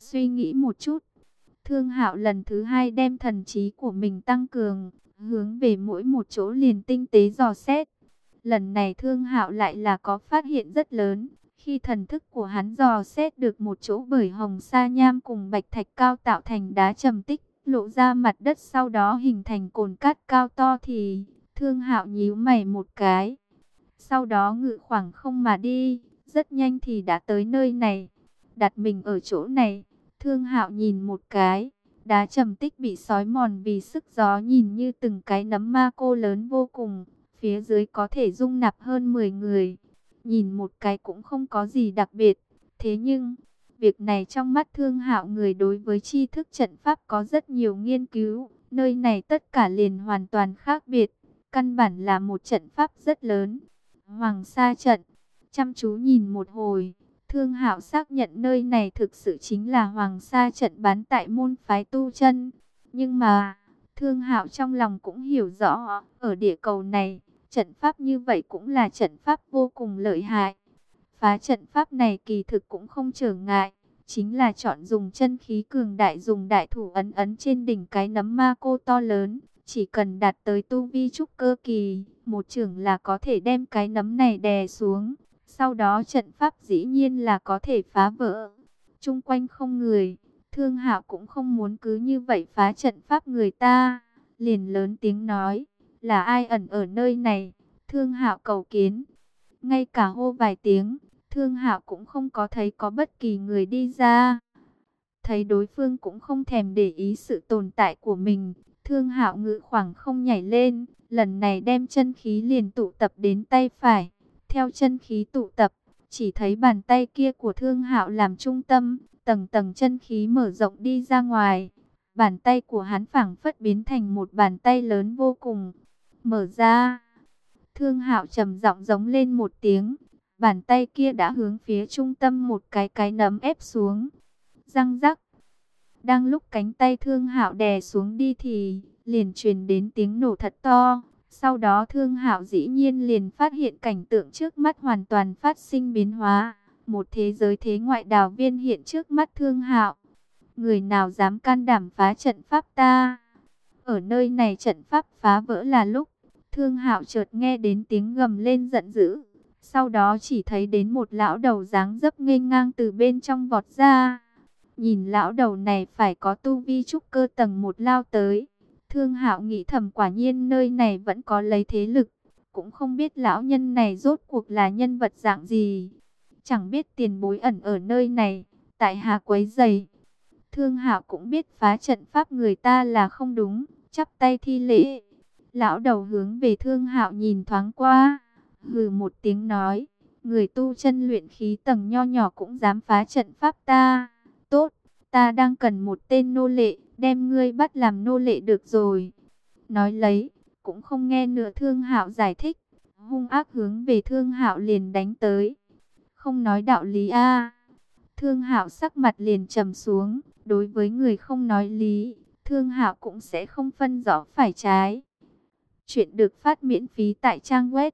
suy nghĩ một chút. Thương Hạo lần thứ hai đem thần trí của mình tăng cường, hướng về mỗi một chỗ liền tinh tế dò xét. Lần này Thương Hạo lại là có phát hiện rất lớn. Khi thần thức của hắn dò xét được một chỗ bởi hồng sa nham cùng bạch thạch cao tạo thành đá trầm tích, lộ ra mặt đất sau đó hình thành cồn cát cao to thì Thương Hạo nhíu mày một cái. Sau đó ngự khoảng không mà đi, rất nhanh thì đã tới nơi này. Đặt mình ở chỗ này, Thương Hạo nhìn một cái, đá trầm tích bị xói mòn vì sức gió nhìn như từng cái nấm ma cô lớn vô cùng, phía dưới có thể dung nạp hơn 10 người. Nhìn một cái cũng không có gì đặc biệt, thế nhưng việc này trong mắt Thương Hạo người đối với tri thức trận pháp có rất nhiều nghiên cứu, nơi này tất cả liền hoàn toàn khác biệt, căn bản là một trận pháp rất lớn. Hoàng Sa trận, chăm chú nhìn một hồi, Thương Hạo xác nhận nơi này thực sự chính là Hoàng Sa trận bán tại môn phái Tu Chân. Nhưng mà, Thương Hạo trong lòng cũng hiểu rõ, ở địa cầu này, trận pháp như vậy cũng là trận pháp vô cùng lợi hại. Phá trận pháp này kỳ thực cũng không trở ngại, chính là chọn dùng chân khí cường đại, dùng đại thủ ấn ấn trên đỉnh cái nấm ma cô to lớn. Chỉ cần đạt tới tu vi trúc cơ kỳ, một chưởng là có thể đem cái nấm này đè xuống. Sau đó trận pháp dĩ nhiên là có thể phá vỡ. Chung quanh không người, Thương Hạo cũng không muốn cứ như vậy phá trận pháp người ta. Liền lớn tiếng nói, là ai ẩn ở nơi này? Thương Hạo cầu kiến. Ngay cả hô vài tiếng, Thương Hạo cũng không có thấy có bất kỳ người đi ra. Thấy đối phương cũng không thèm để ý sự tồn tại của mình, Thương Hạo ngự khoảng không nhảy lên, lần này đem chân khí liền tụ tập đến tay phải. Theo chân khí tụ tập, chỉ thấy bàn tay kia của Thương Hạo làm trung tâm, tầng tầng chân khí mở rộng đi ra ngoài. Bàn tay của hắn phảng phất biến thành một bàn tay lớn vô cùng. Mở ra. Thương Hạo trầm giọng giống lên một tiếng, bàn tay kia đã hướng phía trung tâm một cái nấm ép xuống. Răng rắc. Đang lúc cánh tay Thương Hạo đè xuống đi thì liền truyền đến tiếng nổ thật to. Sau đó Thương Hạo dĩ nhiên liền phát hiện cảnh tượng trước mắt hoàn toàn phát sinh biến hóa. Một thế giới thế ngoại đảo viên hiện trước mắt Thương Hạo. Người nào dám can đảm phá trận pháp ta? Ở nơi này trận pháp phá vỡ là lúc Thương Hạo chợt nghe đến tiếng gầm lên giận dữ. Sau đó chỉ thấy đến một lão đầu dáng dấp nghênh ngang từ bên trong vọt ra. Nhìn lão đầu này phải có tu vi trúc cơ tầng 1 lao tới. Thương Hạo nghĩ thầm quả nhiên nơi này vẫn có lấy thế lực. Cũng không biết lão nhân này rốt cuộc là nhân vật dạng gì. Chẳng biết tiền bối ẩn ở nơi này, tại hạ quấy rầy. Thương Hạo cũng biết phá trận pháp người ta là không đúng, chắp tay thi lễ. Lão đầu hướng về Thương Hạo nhìn thoáng qua, hừ một tiếng nói, người tu chân luyện khí tầng nho nhỏ cũng dám phá trận pháp ta. Tốt, ta đang cần một tên nô lệ, đem ngươi bắt làm nô lệ được rồi. Nói lấy, cũng không nghe nữa Thương Hạo giải thích, hung ác hướng về Thương Hạo liền đánh tới. Không nói đạo lý a. Thương Hạo sắc mặt liền trầm xuống, đối với người không nói lý, Thương Hạo cũng sẽ không phân rõ phải trái. Chuyện được phát miễn phí tại trang web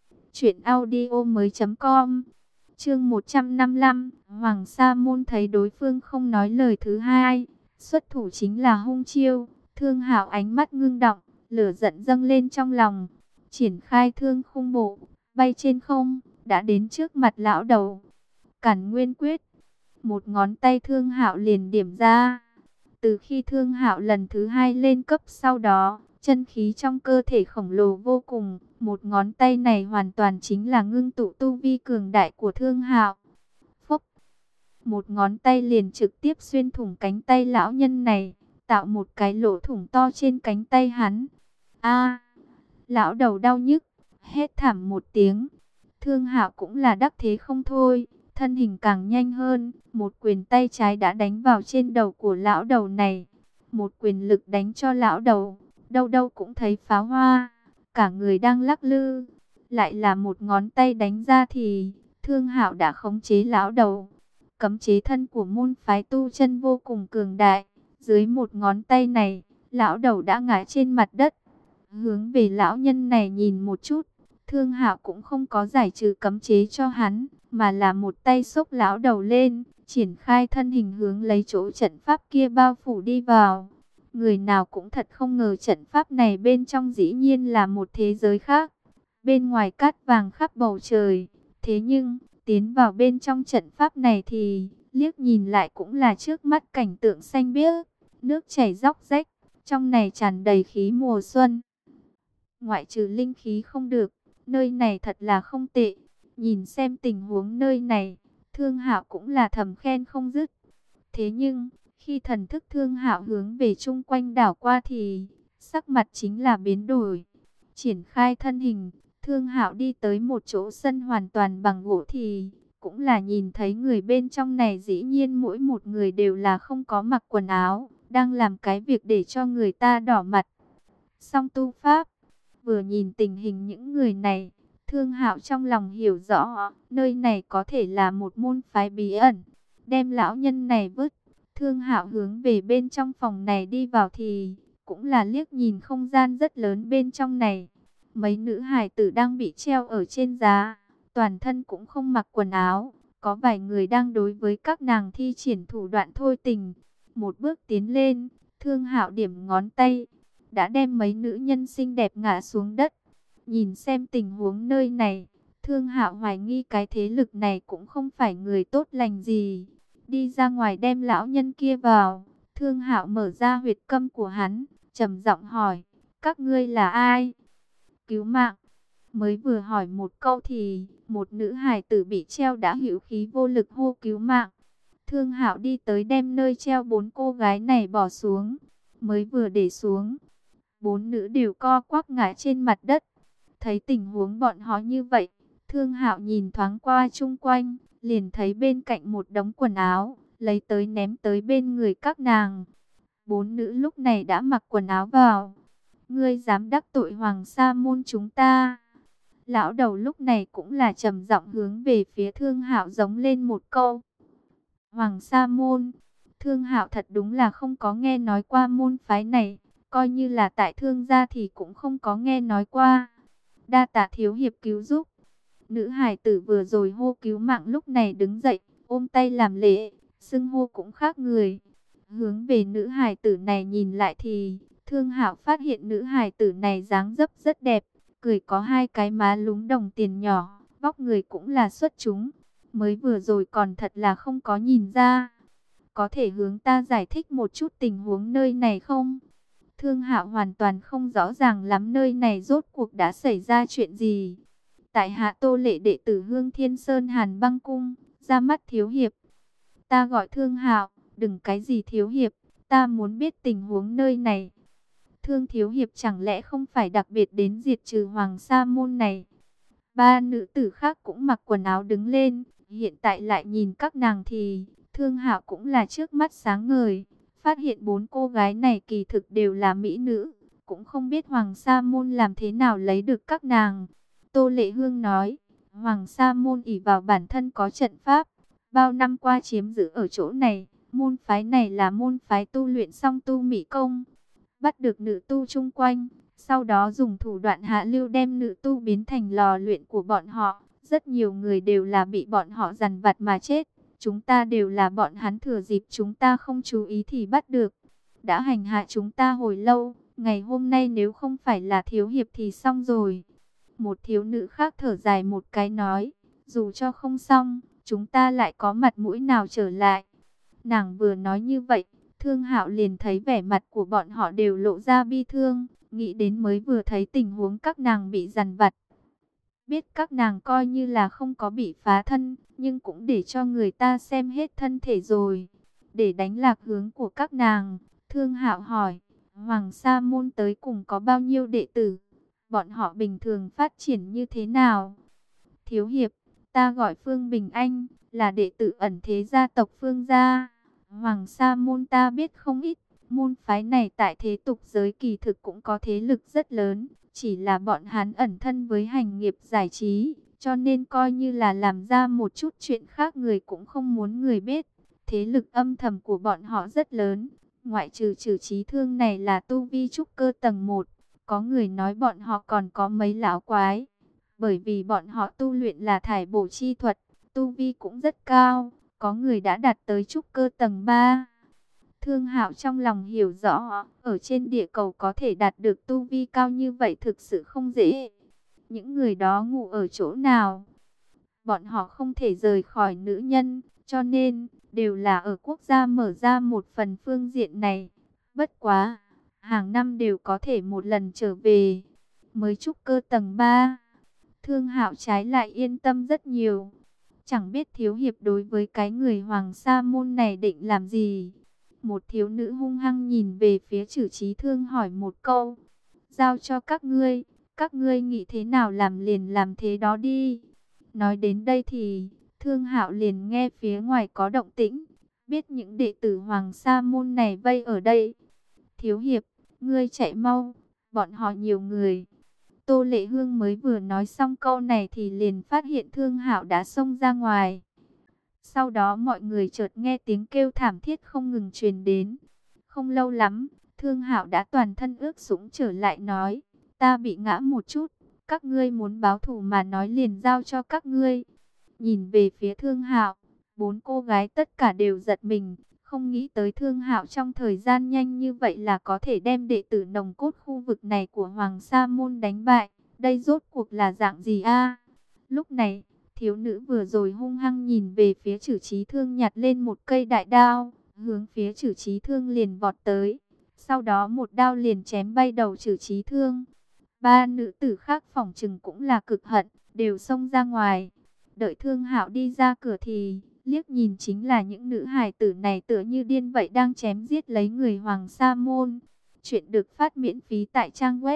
truyệnaudiomoi.com. Chương 155, Hoàng Sa môn thấy đối phương không nói lời thứ hai, xuất thủ chính là hung chiêu. Thương Hạo ánh mắt ngưng động, lửa giận dâng lên trong lòng, triển khai thương khung bộ, bay trên không, đã đến trước mặt lão đầu. Cản Nguyên quyết, một ngón tay Thương Hạo liền điểm ra. Từ khi Thương Hạo lần thứ hai lên cấp sau đó, chân khí trong cơ thể khổng lồ vô cùng, một ngón tay này hoàn toàn chính là ngưng tụ tu vi cường đại của Thương Hạo. Phốc, một ngón tay liền trực tiếp xuyên thủng cánh tay lão nhân này, tạo một cái lỗ thủng to trên cánh tay hắn. A, lão đầu đau nhức, hét thảm một tiếng. Thương Hạo cũng là đắc thế không thôi, thân hình càng nhanh hơn, một quyền tay trái đã đánh vào trên đầu của lão đầu này. Một quyền lực đánh cho lão đầu, đâu đâu cũng thấy pháo hoa, cả người đang lắc lư. Lại là một ngón tay đánh ra thì Thương Hạo đã khống chế lão đầu. Cấm chế thân của môn phái tu chân vô cùng cường đại, dưới một ngón tay này, lão đầu đã ngã trên mặt đất. Hướng về lão nhân này nhìn một chút, Thương Hạo cũng không có giải trừ cấm chế cho hắn, mà là một tay xốc lão đầu lên, triển khai thân hình hướng lấy chỗ trận pháp kia bao phủ đi vào. Người nào cũng thật không ngờ trận pháp này bên trong dĩ nhiên là một thế giới khác. Bên ngoài cát vàng khắp bầu trời. Thế nhưng, tiến vào bên trong trận pháp này thì, liếc nhìn lại cũng là trước mắt cảnh tượng xanh biếc, nước chảy róc rách. Trong này tràn đầy khí mùa xuân. Ngoại trừ linh khí không được, nơi này thật là không tệ. Nhìn xem tình huống nơi này, Thương Hạo cũng là thầm khen không dứt. Thế nhưng, khi thần thức Thương Hạo hướng về chung quanh đảo qua thì sắc mặt chính là biến đổi. Triển khai thân hình, Thương Hạo đi tới một chỗ sân hoàn toàn bằng gỗ thì cũng là nhìn thấy người bên trong này dĩ nhiên mỗi một người đều là không có mặc quần áo, đang làm cái việc để cho người ta đỏ mặt. Song tu pháp, vừa nhìn tình hình những người này, Thương Hạo trong lòng hiểu rõ, nơi này có thể là một môn phái bí ẩn. Đem lão nhân này vứt, Thương Hạo hướng về bên trong phòng này đi vào thì cũng là liếc nhìn không gian rất lớn bên trong này. Mấy nữ hài tử đang bị treo ở trên giá, toàn thân cũng không mặc quần áo. Có vài người đang đối với các nàng thi triển thủ đoạn thôi tình. Một bước tiến lên, Thương Hạo điểm ngón tay, đã đem mấy nữ nhân xinh đẹp ngã xuống đất. Nhìn xem tình huống nơi này, Thương Hạo hoài nghi cái thế lực này cũng không phải người tốt lành gì. Đi ra ngoài đem lão nhân kia vào, Thương Hạo mở ra huyệt câm của hắn, trầm giọng hỏi, các ngươi là ai? Cứu mạng. Mới vừa hỏi một câu thì một nữ hài tử bị treo đã hữu khí vô lực hô cứu mạng. Thương Hạo đi tới đem nơi treo 4 cô gái này bỏ xuống. Mới vừa để xuống, 4 nữ đều co quắp ngã trên mặt đất. Thấy tình huống bọn họ như vậy, Thương Hạo nhìn thoáng qua chung quanh, liền thấy bên cạnh một đống quần áo, lấy tới ném tới bên người các nàng. 4 nữ lúc này đã mặc quần áo vào. Ngươi dám đắc tội Hoàng Sa môn chúng ta? Lão đầu lúc này cũng là trầm giọng hướng về phía Thương Hạo giống lên một câu. Hoàng Sa môn, Thương Hạo thật đúng là không có nghe nói qua môn phái này, coi như là tại Thương gia thì cũng không có nghe nói qua. Đa tạ thiếu hiệp cứu giúp. Nữ hài tử vừa rồi hô cứu mạng lúc này đứng dậy, ôm tay làm lễ, xưng hô cũng khác người. Hướng về nữ hài tử này nhìn lại thì Thương Hạo phát hiện nữ hài tử này dáng dấp rất đẹp, cười có hai cái má lúm đồng tiền nhỏ, vóc người cũng là xuất chúng. Mới vừa rồi còn thật là không có nhìn ra. Có thể hướng ta giải thích một chút tình huống nơi này không? Thương Hạo hoàn toàn không rõ ràng lắm nơi này rốt cuộc đã xảy ra chuyện gì. Tại hạ Tô Lệ đệ tử Hương Thiên Sơn Hàn Băng Cung, ra mắt thiếu hiệp. Ta gọi Thương Hạo, đừng cái gì thiếu hiệp, ta muốn biết tình huống nơi này. Thương thiếu hiệp chẳng lẽ không phải đặc biệt đến diệt trừ Hoàng Sa môn này? Ba nữ tử khác cũng mặc quần áo đứng lên, hiện tại lại nhìn các nàng thì Thương Hạo cũng là trước mắt sáng ngời, phát hiện 4 cô gái này kỳ thực đều là mỹ nữ, cũng không biết Hoàng Sa môn làm thế nào lấy được các nàng. Tô Lệ Hương nói, Hoàng Sa môn ỷ vào bản thân có trận pháp, bao năm qua chiếm giữ ở chỗ này. Môn phái này là môn phái tu luyện song tu mỹ công, bắt được nữ tu chung quanh, sau đó dùng thủ đoạn hạ lưu đem nữ tu biến thành lò luyện của bọn họ. Rất nhiều người đều là bị bọn họ dằn vặt mà chết. Chúng ta đều là bọn hắn thừa dịp chúng ta không chú ý thì bắt được. Đã hành hạ chúng ta hồi lâu, ngày hôm nay nếu không phải là thiếu hiệp thì xong rồi. Một thiếu nữ khác thở dài một cái nói, dù cho không xong, chúng ta lại có mặt mũi nào trở lại. Nàng vừa nói như vậy, Thương Hạo liền thấy vẻ mặt của bọn họ đều lộ ra bi thương, nghĩ đến mới vừa thấy tình huống các nàng bị dằn vặt. Biết các nàng coi như là không có bị phá thân, nhưng cũng để cho người ta xem hết thân thể rồi. Để đánh lạc hướng của các nàng, Thương Hạo hỏi, Hoàng Sa môn tới cùng có bao nhiêu đệ tử? Bọn họ bình thường phát triển như thế nào? Thiếu hiệp, ta gọi Phương Bình Anh, là đệ tử ẩn thế gia tộc Phương gia. Hoàng Sa môn ta biết không ít, môn phái này tại thế tục giới kỳ thực cũng có thế lực rất lớn, chỉ là bọn hắn ẩn thân với hành nghiệp giải trí, cho nên coi như là làm ra một chút chuyện khác người cũng không muốn người biết. Thế lực âm thầm của bọn họ rất lớn, ngoại trừ Trử Chí Thương này là tu vi trúc cơ tầng 1, có người nói bọn họ còn có mấy lão quái, bởi vì bọn họ tu luyện là thải bổ chi thuật, tu vi cũng rất cao. có người đã đạt tới trúc cơ tầng 3. Thương Hạo trong lòng hiểu rõ, ở trên địa cầu có thể đạt được tu vi cao như vậy thực sự không dễ. Những người đó ngủ ở chỗ nào? Bọn họ không thể rời khỏi nữ nhân, cho nên đều là ở quốc gia mở ra một phần phương diện này. Bất quá, hàng năm đều có thể một lần trở về. Mới trúc cơ tầng 3, Thương Hạo trái lại yên tâm rất nhiều. Chẳng biết thiếu hiệp đối với cái người Hoàng Sa môn này định làm gì? Một thiếu nữ hung hăng nhìn về phía Trử Chí Thương hỏi một câu. Giao cho các ngươi nghĩ thế nào làm liền làm thế đó đi. Nói đến đây thì Thương Hạo liền nghe phía ngoài có động tĩnh, biết những đệ tử Hoàng Sa môn này vây ở đây. Thiếu hiệp, ngươi chạy mau, bọn họ nhiều người. Tô Lệ Hương mới vừa nói xong câu này thì liền phát hiện Thương Hạo đã xông ra ngoài. Sau đó mọi người chợt nghe tiếng kêu thảm thiết không ngừng truyền đến. Không lâu lắm, Thương Hạo đã toàn thân ướt sũng trở lại nói, ta bị ngã một chút, các ngươi muốn báo thù mà nói liền giao cho các ngươi. Nhìn về phía Thương Hạo, bốn cô gái tất cả đều giật mình, không nghĩ tới Thương Hạo trong thời gian nhanh như vậy là có thể đem đệ tử nòng cốt khu vực này của Hoàng Sa môn đánh bại. Đây rốt cuộc là dạng gì a? Lúc này, thiếu nữ vừa rồi hung hăng nhìn về phía Trử Chí Thương nhặt lên một cây đại đao, hướng phía Trử Chí Thương liền vọt tới. Sau đó một đao liền chém bay đầu Trử Chí Thương. Ba nữ tử khác phỏng chừng cũng là cực hận, đều xông ra ngoài. Đợi Thương Hạo đi ra cửa thì liếc nhìn chính là những nữ hài tử này tựa như điên vậy đang chém giết lấy người Hoàng Sa môn. Chuyện được phát miễn phí tại trang web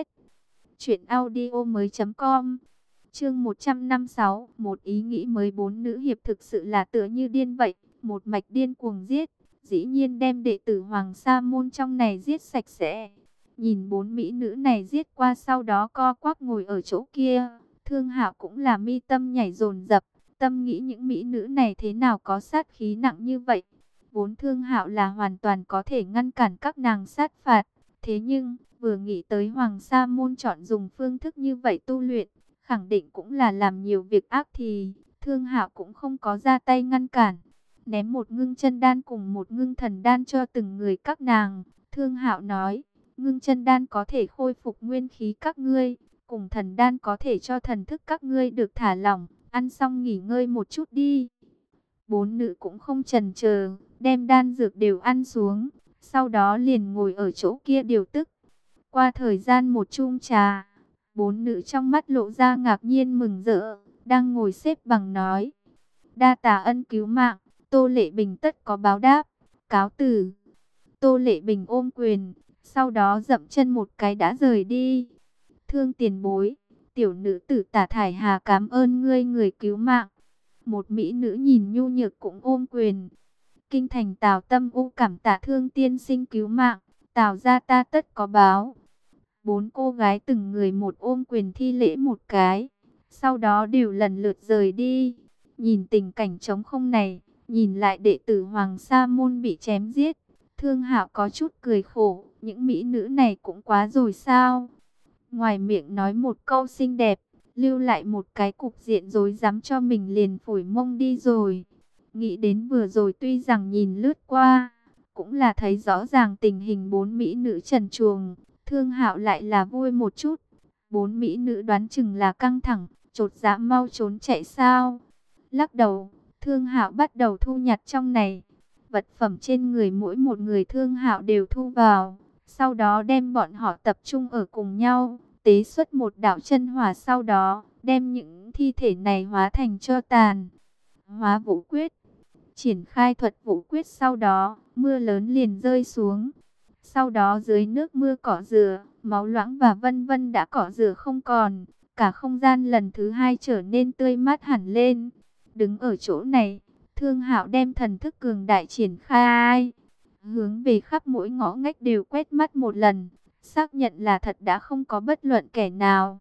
truyệnaudiomoi.com. Chương 156, một ý nghĩ mới. Bốn nữ hiệp thực sự là tựa như điên vậy, một mạch điên cuồng giết, dĩ nhiên đem đệ tử Hoàng Sa môn trong này giết sạch sẽ. Nhìn bốn mỹ nữ này giết qua sau đó co quắp ngồi ở chỗ kia, Thương Hạo cũng là mi tâm nhảy dồn dập, tâm nghĩ những mỹ nữ này thế nào có sát khí nặng như vậy. Vốn Thương Hạo là hoàn toàn có thể ngăn cản các nàng sát phạt, thế nhưng vừa nghĩ tới Hoàng Sa môn chọn dùng phương thức như vậy tu luyện, khẳng định cũng là làm nhiều việc ác thì Thương Hạo cũng không có ra tay ngăn cản. Ném một ngưng chân đan cùng một ngưng thần đan cho từng người các nàng, Thương Hạo nói, ngưng chân đan có thể khôi phục nguyên khí các ngươi, cùng thần đan có thể cho thần thức các ngươi được thả lỏng, ăn xong nghỉ ngơi một chút đi. Bốn nữ cũng không chần chờ, đem đan dược đều ăn xuống, sau đó liền ngồi ở chỗ kia điều tức. Qua thời gian một chung trà, bốn nữ trong mắt lộ ra ngạc nhiên mừng rỡ, đang ngồi xếp bằng nói. Đa tạ ân cứu mạng, Tô Lệ Bình tất có báo đáp, cáo từ. Tô Lệ Bình ôm quyền, sau đó dậm chân một cái đã rời đi. Thương tiền bối, tiểu nữ tử Tả Thải Hà cảm ơn ngươi người cứu mạng. Một mỹ nữ nhìn nhu nhược cũng ôm quyền. Kinh thành Tào Tâm U cảm tạ Thương tiên sinh cứu mạng, Tào gia ta tất có báo. Bốn cô gái từng người một ôm quyền thi lễ một cái, sau đó đều lần lượt rời đi. Nhìn tình cảnh trống không này, nhìn lại đệ tử Hoàng Sa môn bị chém giết, Thương Hạo có chút cười khổ, những mỹ nữ này cũng quá rồi sao? Ngoài miệng nói một câu xinh đẹp, lưu lại một cái cục diện rối rắm cho mình liền phủi mông đi rồi. Nghĩ đến vừa rồi tuy rằng nhìn lướt qua, cũng là thấy rõ ràng tình hình bốn mỹ nữ trần truồng, Thương Hạo lại là vui một chút. Bốn mỹ nữ đoán chừng là căng thẳng, chột dạ mau trốn chạy sao? Lắc đầu, Thương Hạo bắt đầu thu nhặt trong này. Vật phẩm trên người mỗi một người Thương Hạo đều thu vào, sau đó đem bọn họ tập trung ở cùng nhau, tế xuất một đạo chân hỏa, sau đó đem những thi thể này hóa thành tro tàn. Hóa vũ quyết, triển khai thuật vũ quyết, sau đó mưa lớn liền rơi xuống. Sau đó dưới nước mưa cỏ rửa, máu loãng và vân vân đã cỏ rửa không còn, cả không gian lần thứ hai trở nên tươi mát hẳn lên. Đứng ở chỗ này, Thương Hạo đem thần thức cường đại triển khai, hướng về khắp mỗi ngõ ngách đều quét mắt một lần, xác nhận là thật đã không có bất luận kẻ nào.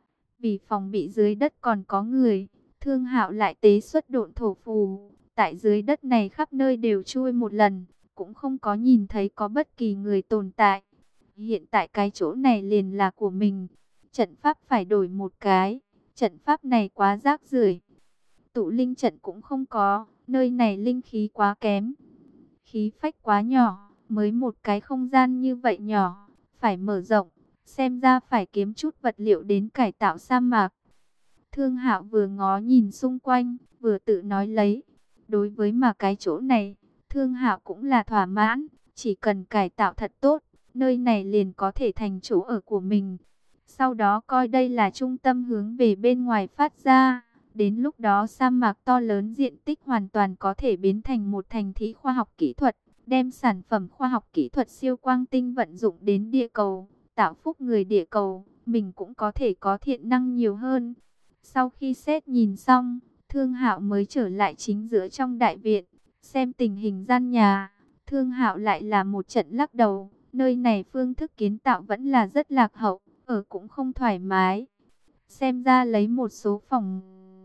Vì phòng bị dưới đất còn có người, Thương Hạo lại tế xuất độn thổ phù, tại dưới đất này khắp nơi đều chui một lần, cũng không có nhìn thấy có bất kỳ người tồn tại. Hiện tại cái chỗ này liền là của mình, trận pháp phải đổi một cái, trận pháp này quá rác rưởi. Tụ linh trận cũng không có, nơi này linh khí quá kém, khí phách quá nhỏ, mới một cái không gian như vậy nhỏ, phải mở rộng, xem ra phải kiếm chút vật liệu đến cải tạo sa mạc. Thương Hạo vừa ngó nhìn xung quanh, vừa tự nói lấy, đối với mà cái chỗ này, Thương Hạo cũng là thỏa mãn, chỉ cần cải tạo thật tốt, nơi này liền có thể thành chỗ ở của mình. Sau đó coi đây là trung tâm hướng về bên ngoài phát ra, đến lúc đó sa mạc to lớn diện tích hoàn toàn có thể biến thành một thành thị khoa học kỹ thuật, đem sản phẩm khoa học kỹ thuật siêu quang tinh vận dụng đến địa cầu, tạo phúc người địa cầu, mình cũng có thể có thiện năng nhiều hơn. Sau khi xét nhìn xong, Thương Hạo mới trở lại chính giữa trong đại viện, xem tình hình gian nhà. Thương Hạo lại là một trận lắc đầu, nơi này phương thức kiến tạo vẫn là rất lạc hậu, ở cũng không thoải mái. Xem ra lấy một số phòng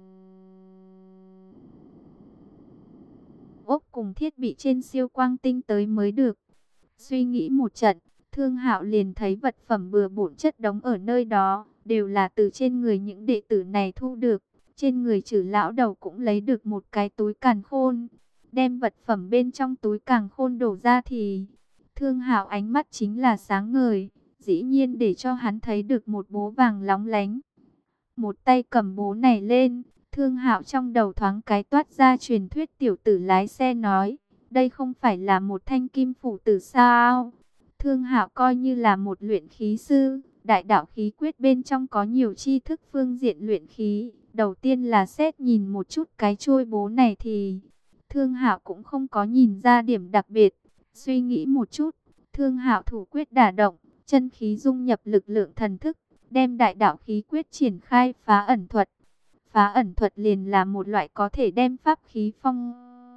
ốc cùng thiết bị trên siêu quang tinh tới mới được. Suy nghĩ một trận, Thương Hạo liền thấy vật phẩm bừa bộn chất đống ở nơi đó, đều là từ trên người những đệ tử này thu được. Trên người Trử lão đầu cũng lấy được một cái túi càn khôn. Đem vật phẩm bên trong túi càn khôn đổ ra thì Thương Hạo ánh mắt chính là sáng ngời, dĩ nhiên để cho hắn thấy được một bố vàng lóng lánh. Một tay cầm bố này lên, Thương Hạo trong đầu thoáng cái toát ra truyền thuyết tiểu tử lái xe nói, đây không phải là một thanh kim phủ tử sao? Thương Hạo coi như là một luyện khí sư, đại đạo khí quyết bên trong có nhiều tri thức phương diện luyện khí. Đầu tiên là xét nhìn một chút cái chuôi bố này thì Thương Hạo cũng không có nhìn ra điểm đặc biệt. Suy nghĩ một chút, Thương Hạo thủ quyết đả động, chân khí dung nhập lực lượng thần thức, đem đại đạo khí quyết triển khai phá ẩn thuật. Phá ẩn thuật liền là một loại có thể đem pháp khí phong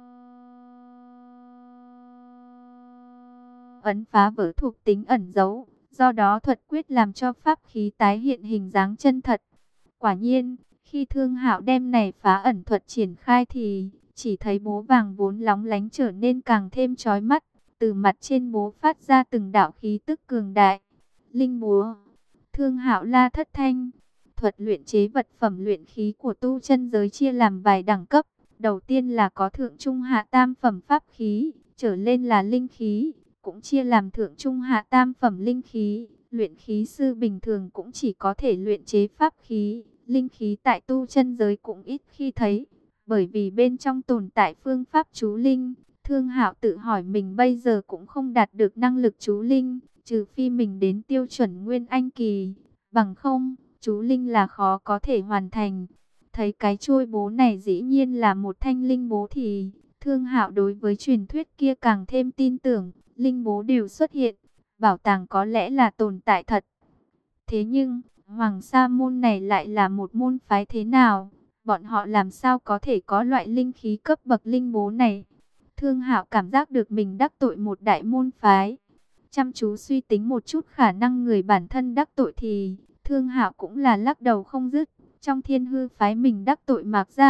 ấn phá vỡ thuộc tính ẩn giấu, do đó thuật quyết làm cho pháp khí tái hiện hình dáng chân thật. Quả nhiên, khi Thương Hạo đem này phá ẩn thuật triển khai thì chỉ thấy bố vàng vốn lóng lánh trở nên càng thêm chói mắt, từ mặt trên bố phát ra từng đạo khí tức cường đại. Linh búa. Thương Hạo la thất thanh. Thuật luyện chế vật phẩm luyện khí của tu chân giới chia làm vài đẳng cấp. Đầu tiên là có thượng trung hạ tam phẩm pháp khí, trở lên là linh khí, cũng chia làm thượng trung hạ tam phẩm linh khí. Luyện khí sư bình thường cũng chỉ có thể luyện chế pháp khí, linh khí tại tu chân giới cũng ít khi thấy, bởi vì bên trong tồn tại phương pháp chú linh. Thương Hạo tự hỏi mình bây giờ cũng không đạt được năng lực chú linh, trừ phi mình đến tiêu chuẩn Nguyên Anh kỳ, bằng không, chú linh là khó có thể hoàn thành. Thấy cái chuôi bố này dĩ nhiên là một thanh linh bố thì Thương Hạo đối với truyền thuyết kia càng thêm tin tưởng, linh bố đều xuất hiện, bảo tàng có lẽ là tồn tại thật. Thế nhưng, Hoàng Sa môn này lại là một môn phái thế nào? Bọn họ làm sao có thể có loại linh khí cấp bậc linh bố này? Thương Hạo cảm giác được mình đắc tội một đại môn phái. Chăm chú suy tính một chút khả năng người bản thân đắc tội thì Thương Hạo cũng là lắc đầu không dứt. Trong Thiên Hư phái mình đắc tội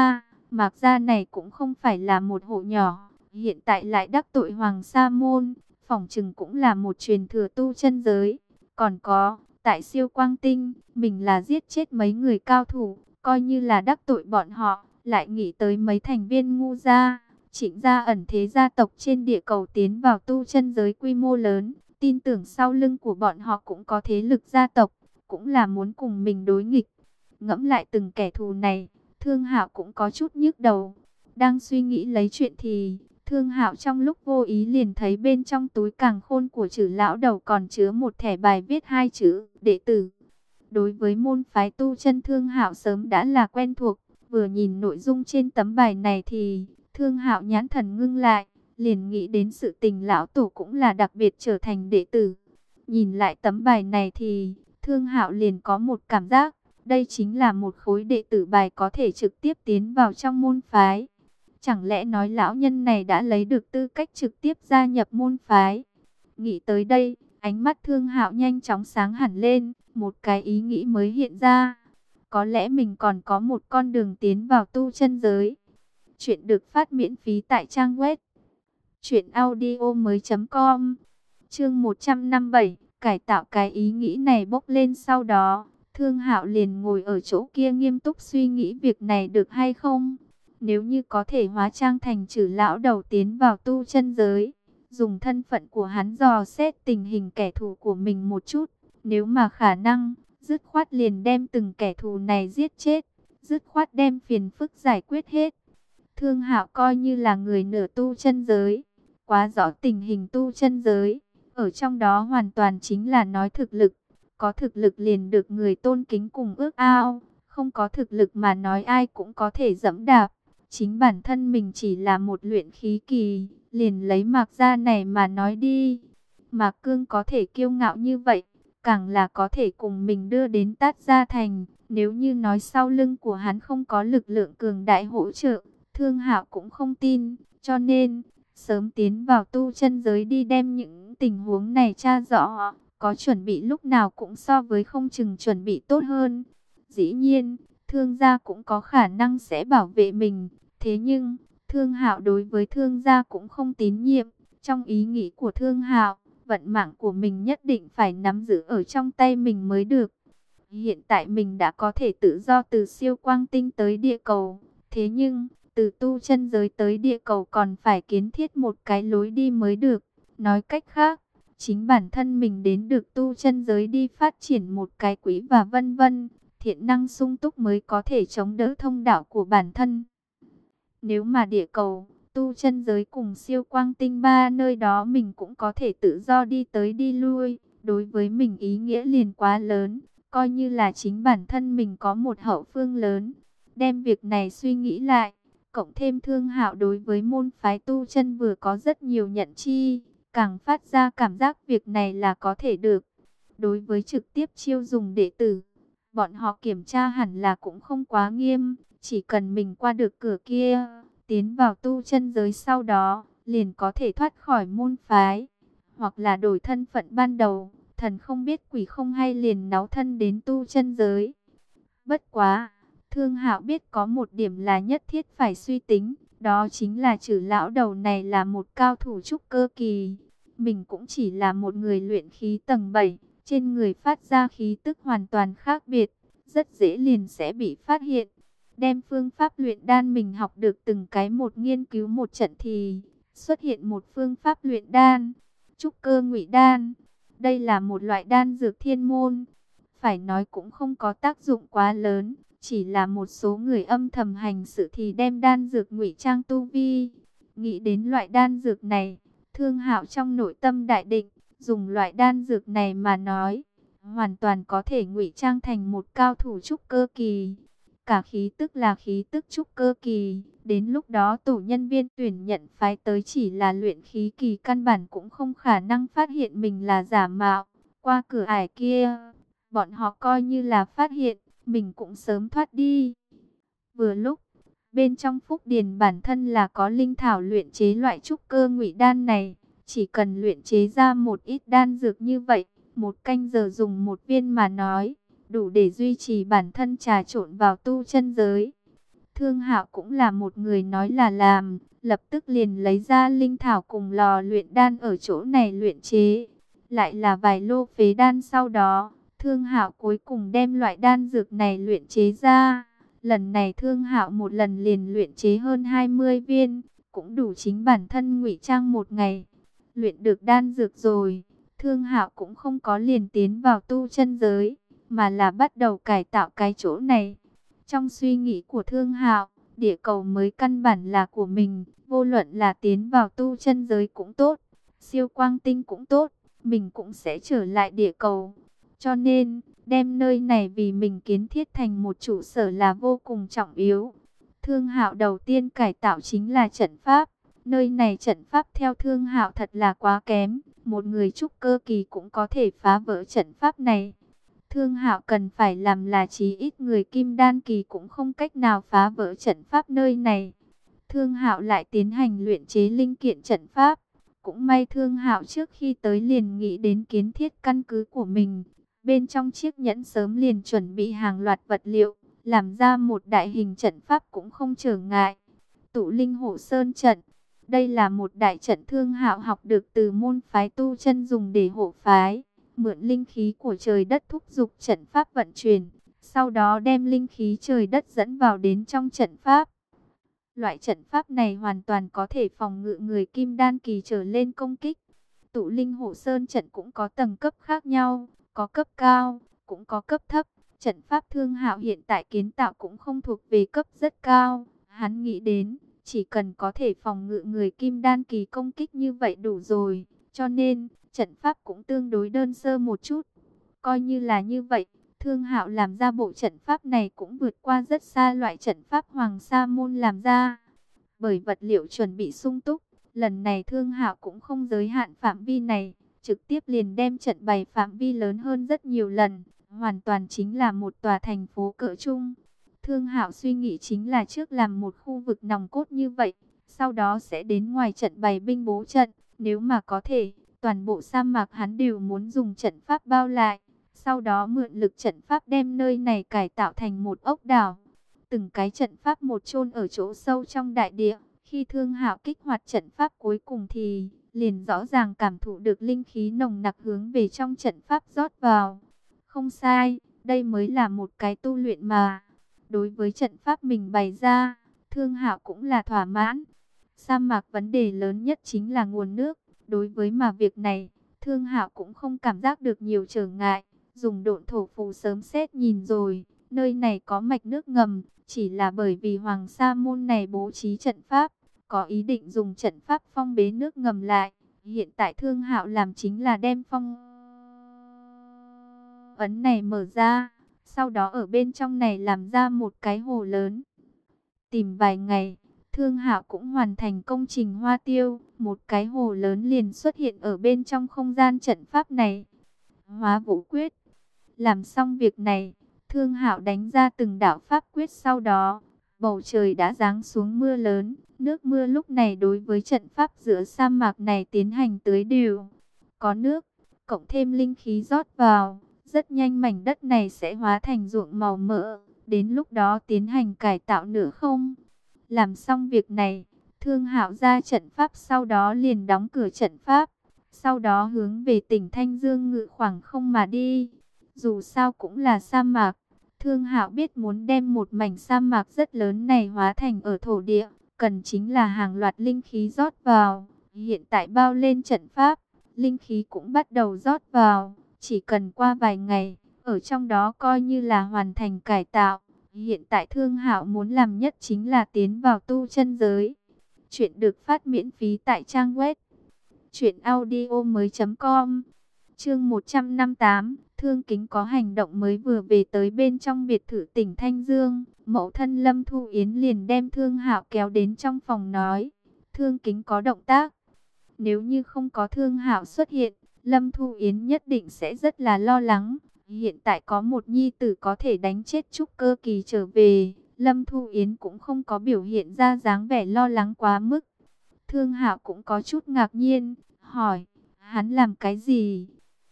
Mạc Gia này cũng không phải là một hộ nhỏ, hiện tại lại đắc tội Hoàng Sa môn, phỏng chừng cũng là một truyền thừa tu chân giới. Còn có, tại Siêu Quang Tinh, mình là giết chết mấy người cao thủ, coi như là đắc tội bọn họ, lại nghĩ tới mấy thành viên ngu gia, Trịnh gia ẩn thế gia tộc trên địa cầu tiến vào tu chân giới quy mô lớn, tin tưởng sau lưng của bọn họ cũng có thế lực gia tộc, cũng là muốn cùng mình đối nghịch. Ngẫm lại từng kẻ thù này, Thương Hạo cũng có chút nhức đầu. Đang suy nghĩ lấy chuyện thì Thương Hạo trong lúc vô ý liền thấy bên trong túi càn khôn của Trử lão đầu còn chứa một thẻ bài viết hai chữ đệ tử. Đối với môn phái tu chân, Thương Hạo sớm đã là quen thuộc, vừa nhìn nội dung trên tấm bài này thì Thương Hạo nhãn thần ngưng lại, liền nghĩ đến sự tình lão tổ cũng là đặc biệt trở thành đệ tử. Nhìn lại tấm bài này thì Thương Hạo liền có một cảm giác, đây chính là một khối đệ tử bài có thể trực tiếp tiến vào trong môn phái. Chẳng lẽ nói lão nhân này đã lấy được tư cách trực tiếp gia nhập môn phái? Nghĩ tới đây, ánh mắt Thương Hạo nhanh chóng sáng hẳn lên, một cái ý nghĩ mới hiện ra. Có lẽ mình còn có một con đường tiến vào tu chân giới. Chuyện được phát miễn phí tại trang web truyệnaudiomoi.com. Chương 157, cải tạo. Cái ý nghĩ này bốc lên sau đó, Thương Hạo liền ngồi ở chỗ kia nghiêm túc suy nghĩ việc này được hay không. Nếu như có thể hóa trang thành Trử lão đầu tiến vào tu chân giới, dùng thân phận của hắn dò xét tình hình kẻ thù của mình một chút. Nếu mà khả năng, dứt khoát liền đem từng kẻ thù này giết chết, dứt khoát đem phiền phức giải quyết hết. Thương Hạo coi như là người nửa tu chân giới, quá rõ tình hình tu chân giới, ở trong đó hoàn toàn chính là nói thực lực. Có thực lực liền được người tôn kính cùng ước ao, không có thực lực mà nói ai cũng có thể dẫm đạp. Chính bản thân mình chỉ là một luyện khí kỳ, liền lấy Mạc Gia này mà nói đi. Mạc Cương có thể kiêu ngạo như vậy, càng là có thể cùng mình đưa đến Tát Gia Thành. Nếu như nói sau lưng của hắn không có lực lượng cường đại hỗ trợ, Thương Hạo cũng không tin. Cho nên, sớm tiến vào tu chân giới đi đem những tình huống này tra rõ. Có chuẩn bị lúc nào cũng so với không chừng chuẩn bị tốt hơn. Dĩ nhiên, Thương gia cũng có khả năng sẽ bảo vệ mình. Thế nhưng, Thương Hạo đối với Thương gia cũng không tín nhiệm. Trong ý nghĩ của Thương Hạo, vận mạng của mình nhất định phải nắm giữ ở trong tay mình mới được. Hiện tại mình đã có thể tự do từ siêu quang tinh tới địa cầu. Thế nhưng, từ tu chân giới tới địa cầu còn phải kiến thiết một cái lối đi mới được. Nói cách khác, chính bản thân mình đến được tu chân giới đi phát triển một cái quỹ và vân vân. Thiện năng sung túc mới có thể chống đỡ thông đạo của bản thân. Nếu mà địa cầu, tu chân giới cùng siêu quang tinh ba nơi đó mình cũng có thể tự do đi tới đi lui. Đối với mình ý nghĩa liền quá lớn, coi như là chính bản thân mình có một hậu phương lớn. Đem việc này suy nghĩ lại, cộng thêm Thương Hạo đối với môn phái tu chân vừa có rất nhiều nhận chi, càng phát ra cảm giác việc này là có thể được. Đối với trực tiếp chiêu dùng đệ tử, bọn họ kiểm tra hẳn là cũng không quá nghiêm, chỉ cần mình qua được cửa kia, tiến vào tu chân giới sau đó, liền có thể thoát khỏi môn phái, hoặc là đổi thân phận ban đầu, thần không biết quỷ không hay liền náu thân đến tu chân giới. Bất quá, Thương Hạo biết có một điểm là nhất thiết phải suy tính, đó chính là Trử lão đầu này là một cao thủ trúc cơ kỳ. Mình cũng chỉ là một người luyện khí tầng 7, trên người phát ra khí tức hoàn toàn khác biệt, rất dễ liền sẽ bị phát hiện. Đem phương pháp luyện đan mình học được từng cái một nghiên cứu một trận thì xuất hiện một phương pháp luyện đan, trúc cơ ngụy đan. Đây là một loại đan dược thiên môn, phải nói cũng không có tác dụng quá lớn, chỉ là một số người âm thầm hành sự thì đem đan dược ngụy trang tu vi. Nghĩ đến loại đan dược này, Thương Hạo trong nội tâm đại định, dùng loại đan dược này mà nói, hoàn toàn có thể ngụy trang thành một cao thủ trúc cơ kỳ. Cả khí tức là khí tức trúc cơ kỳ, đến lúc đó tổ nhân viên tuyển nhận phái tới chỉ là luyện khí kỳ, căn bản cũng không khả năng phát hiện mình là giả mạo. Qua cửa ải kia, bọn họ coi như là phát hiện, mình cũng sớm thoát đi. Vừa lúc, bên trong phúc điền bản thân là có linh thảo luyện chế loại trúc cơ ngụy đan này. Chỉ cần luyện chế ra một ít đan dược như vậy, một canh giờ dùng một viên mà nói, đủ để duy trì bản thân trà trộn vào tu chân giới. Thương Hạo cũng là một người nói là làm, lập tức liền lấy ra linh thảo cùng lò luyện đan ở chỗ này luyện chế. Lại là vài lô phế đan sau đó, Thương Hạo cuối cùng đem loại đan dược này luyện chế ra. Lần này Thương Hạo một lần liền luyện chế hơn 20 viên, cũng đủ chính bản thân ngụy trang một ngày. Luyện được đan dược rồi, Thương Hạo cũng không có liền tiến vào tu chân giới, mà là bắt đầu cải tạo cái chỗ này. Trong suy nghĩ của Thương Hạo, địa cầu mới căn bản là của mình, vô luận là tiến vào tu chân giới cũng tốt, siêu quang tinh cũng tốt, mình cũng sẽ trở lại địa cầu. Cho nên, đem nơi này vì mình kiến thiết thành một trụ sở là vô cùng trọng yếu. Thương Hạo đầu tiên cải tạo chính là trận pháp. Nơi này trận pháp theo Thương Hạo thật là quá kém, một người trúc cơ kỳ cũng có thể phá vỡ trận pháp này. Thương Hạo cần phải làm là chí ít người kim đan kỳ cũng không cách nào phá vỡ trận pháp nơi này. Thương Hạo lại tiến hành luyện chế linh kiện trận pháp. Cũng may Thương Hạo trước khi tới liền nghĩ đến kiến thiết căn cứ của mình. Bên trong chiếc nhẫn sớm liền chuẩn bị hàng loạt vật liệu, làm ra một đại hình trận pháp cũng không trở ngại. Tụ linh hộ sơn trận. Đây là một đại trận Thương Hạo học được từ môn phái tu chân dùng để hộ phái. Mượn linh khí của trời đất thúc giục trận pháp vận chuyển, sau đó đem linh khí trời đất dẫn vào đến trong trận pháp. Loại trận pháp này hoàn toàn có thể phòng ngự người kim đan kỳ trở lên công kích. Tụ linh hộ sơn trận cũng có tầng cấp khác nhau, có cấp cao, cũng có cấp thấp. Trận pháp Thương Hạo hiện tại kiến tạo cũng không thuộc về cấp rất cao. Hắn nghĩ đến, chỉ cần có thể phòng ngự người kim đan kỳ công kích như vậy đủ rồi. Cho nên, trận pháp cũng tương đối đơn sơ một chút. Coi như là như vậy, Thương Hạo làm ra bộ trận pháp này cũng vượt qua rất xa loại trận pháp Hoàng Sa Môn làm ra. Bởi vật liệu chuẩn bị sung túc, lần này Thương Hạo cũng không giới hạn phạm vi này, trực tiếp liền đem trận bày phạm vi lớn hơn rất nhiều lần, hoàn toàn chính là một tòa thành phố cỡ trung. Thương Hạo suy nghĩ chính là trước làm một khu vực nòng cốt như vậy, sau đó sẽ đến ngoài trận bày binh bố trận, nếu mà có thể, toàn bộ sa mạc hắn đều muốn dùng trận pháp bao lại, sau đó mượn lực trận pháp đem nơi này cải tạo thành một ốc đảo. Từng cái trận pháp một chôn ở chỗ sâu trong đại địa, khi Thương Hạo kích hoạt trận pháp cuối cùng thì liền rõ ràng cảm thụ được linh khí nồng nặc hướng về trong trận pháp rót vào. Không sai, đây mới là một cái tu luyện mà. Đối với trận pháp mình bày ra, Thương Hạo cũng là thỏa mãn. Sa mạc vấn đề lớn nhất chính là nguồn nước. Đối với mà việc này, Thương Hạo cũng không cảm giác được nhiều trở ngại. Dùng độn thổ phù sớm xét nhìn rồi, nơi này có mạch nước ngầm, chỉ là bởi vì Hoàng Sa Môn này bố trí trận pháp, có ý định dùng trận pháp phong bế nước ngầm lại. Hiện tại Thương Hạo làm chính là đem phong ấn này mở ra, sau đó ở bên trong này làm ra một cái hồ lớn. Tìm vài ngày, Thương Hạo cũng hoàn thành công trình hoa tiêu, một cái hồ lớn liền xuất hiện ở bên trong không gian trận pháp này. Hóa Vũ Quyết. Làm xong việc này, Thương Hạo đánh ra từng đạo pháp quyết, sau đó bầu trời đã giáng xuống mưa lớn. Nước mưa lúc này đối với trận pháp giữa sa mạc này tiến hành tưới đều. Có nước, cộng thêm linh khí rót vào, rất nhanh mảnh đất này sẽ hóa thành ruộng màu mỡ. Đến lúc đó tiến hành cải tạo nữa không? Làm xong việc này, Thương Hạo ra trận pháp, sau đó liền đóng cửa trận pháp. Sau đó hướng về tỉnh Thanh Dương ngự khoảng không mà đi. Dù sao cũng là sa mạc, Thương Hạo biết muốn đem một mảnh sa mạc rất lớn này hóa thành ở thổ địa, cần chính là hàng loạt linh khí rót vào. Hiện tại bao lên trận pháp, linh khí cũng bắt đầu rót vào, chỉ cần qua vài ngày, ở trong đó coi như là hoàn thành cải tạo. Hiện tại Thương Hạo muốn làm nhất chính là tiến vào tu chân giới. Chuyện được phát miễn phí tại trang web truyệnaudiomoi.com. Chương 158, Thương Kính có hành động mới. Vừa về tới bên trong biệt thự tỉnh Thanh Dương, mẫu thân Lâm Thu Yến liền đem Thương Hạo kéo đến trong phòng nói, Thương Kính có động tác. Nếu như không có Thương Hạo xuất hiện, Lâm Thu Yến nhất định sẽ rất là lo lắng. Hiện tại có một nhi tử có thể đánh chết trúc cơ kỳ trở về, Lâm Thu Yến cũng không có biểu hiện ra dáng vẻ lo lắng quá mức. Thương Hạo cũng có chút ngạc nhiên, hỏi, hắn làm cái gì?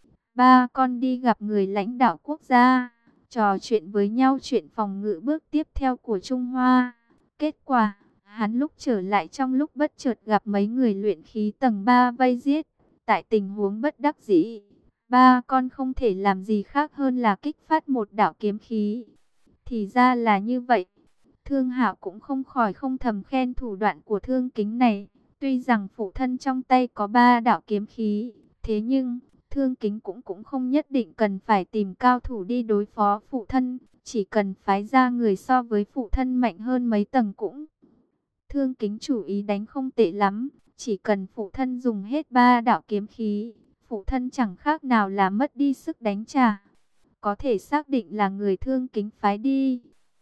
Ba con đi gặp người lãnh đạo quốc gia, trò chuyện với nhau chuyện phòng ngự bước tiếp theo của Trung Hoa. Kết quả, hắn lúc trở lại trong lúc bất chợt gặp mấy người luyện khí tầng 3 vây giết. Tại tình huống bất đắc dĩ, ba con không thể làm gì khác hơn là kích phát một đạo kiếm khí. Thì ra là như vậy. Thương Hạo cũng không khỏi không thầm khen thủ đoạn của Thương Kính này. Tuy rằng phụ thân trong tay có 3 đạo kiếm khí, thế nhưng Thương Kính cũng không nhất định cần phải tìm cao thủ đi đối phó phụ thân, chỉ cần phái ra người so với phụ thân mạnh hơn mấy tầng cũng. Thương Kính chủ ý đánh không tệ lắm, chỉ cần phụ thân dùng hết 3 đạo kiếm khí, phụ thân chẳng khác nào là mất đi sức đánh trả. Có thể xác định là người Thương Kính phái đi,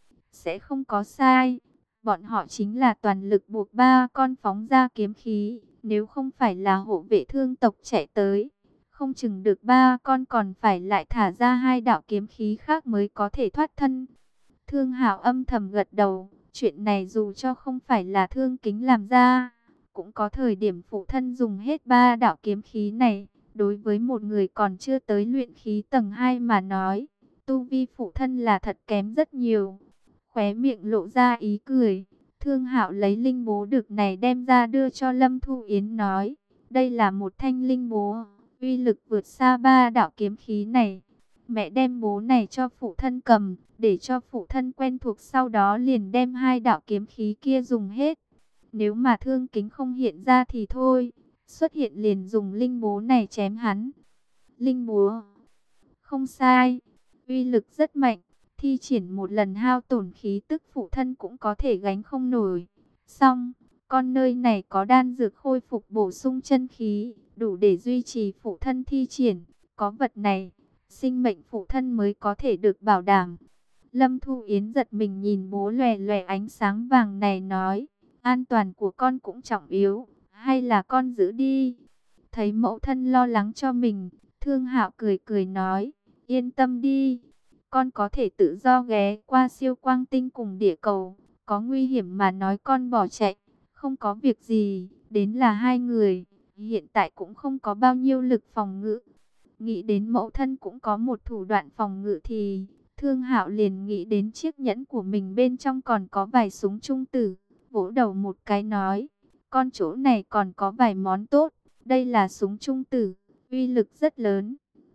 sẽ không có sai. Bọn họ chính là toàn lực buộc 3 con phóng ra kiếm khí, nếu không phải là hộ vệ Thương tộc chạy tới, không chừng được 3 con còn phải lại thả ra 2 đạo kiếm khí khác mới có thể thoát thân. Thương Hạo âm thầm gật đầu, chuyện này dù cho không phải là Thương Kính làm ra, cũng có thời điểm phụ thân dùng hết 3 đạo kiếm khí này. Đối với một người còn chưa tới luyện khí tầng 2 mà nói, tu vi phụ thân là thật kém rất nhiều. Khóe miệng lộ ra ý cười, Thương Hạo lấy linh bố đực này đem ra đưa cho Lâm Thu Yến nói, đây là một thanh linh bố, uy lực vượt xa 3 đạo kiếm khí này. Mẹ đem bố này cho phụ thân cầm, để cho phụ thân quen thuộc, sau đó liền đem hai đạo kiếm khí kia dùng hết. Nếu mà Thương Kính không hiện ra thì thôi, xuất hiện liền dùng linh búa này chém hắn. Linh búa, không sai, uy lực rất mạnh, thi triển một lần hao tổn khí tức phụ thân cũng có thể gánh không nổi. Xong, con nơi này có đan dược khôi phục bổ sung chân khí, đủ để duy trì phụ thân thi triển, có vật này, sinh mệnh phụ thân mới có thể được bảo đảm. Lâm Thu Yến giật mình nhìn bố lòe lòe ánh sáng vàng này nói, an toàn của con cũng trọng yếu, hay là con giữ đi. Thấy mẫu thân lo lắng cho mình, Thương Hạo cười cười nói, yên tâm đi, con có thể tự do ghé qua siêu quang tinh cùng địa cầu, có nguy hiểm mà nói con bỏ chạy, không có việc gì, đến là hai người, hiện tại cũng không có bao nhiêu lực phòng ngự. Nghĩ đến mẫu thân cũng có một thủ đoạn phòng ngự thì Thương Hạo liền nghĩ đến chiếc nhẫn của mình bên trong còn có vài súng trung tử, vỗ đầu một cái nói, con chỗ này còn có vài món tốt, đây là súng trung tử, uy lực rất lớn.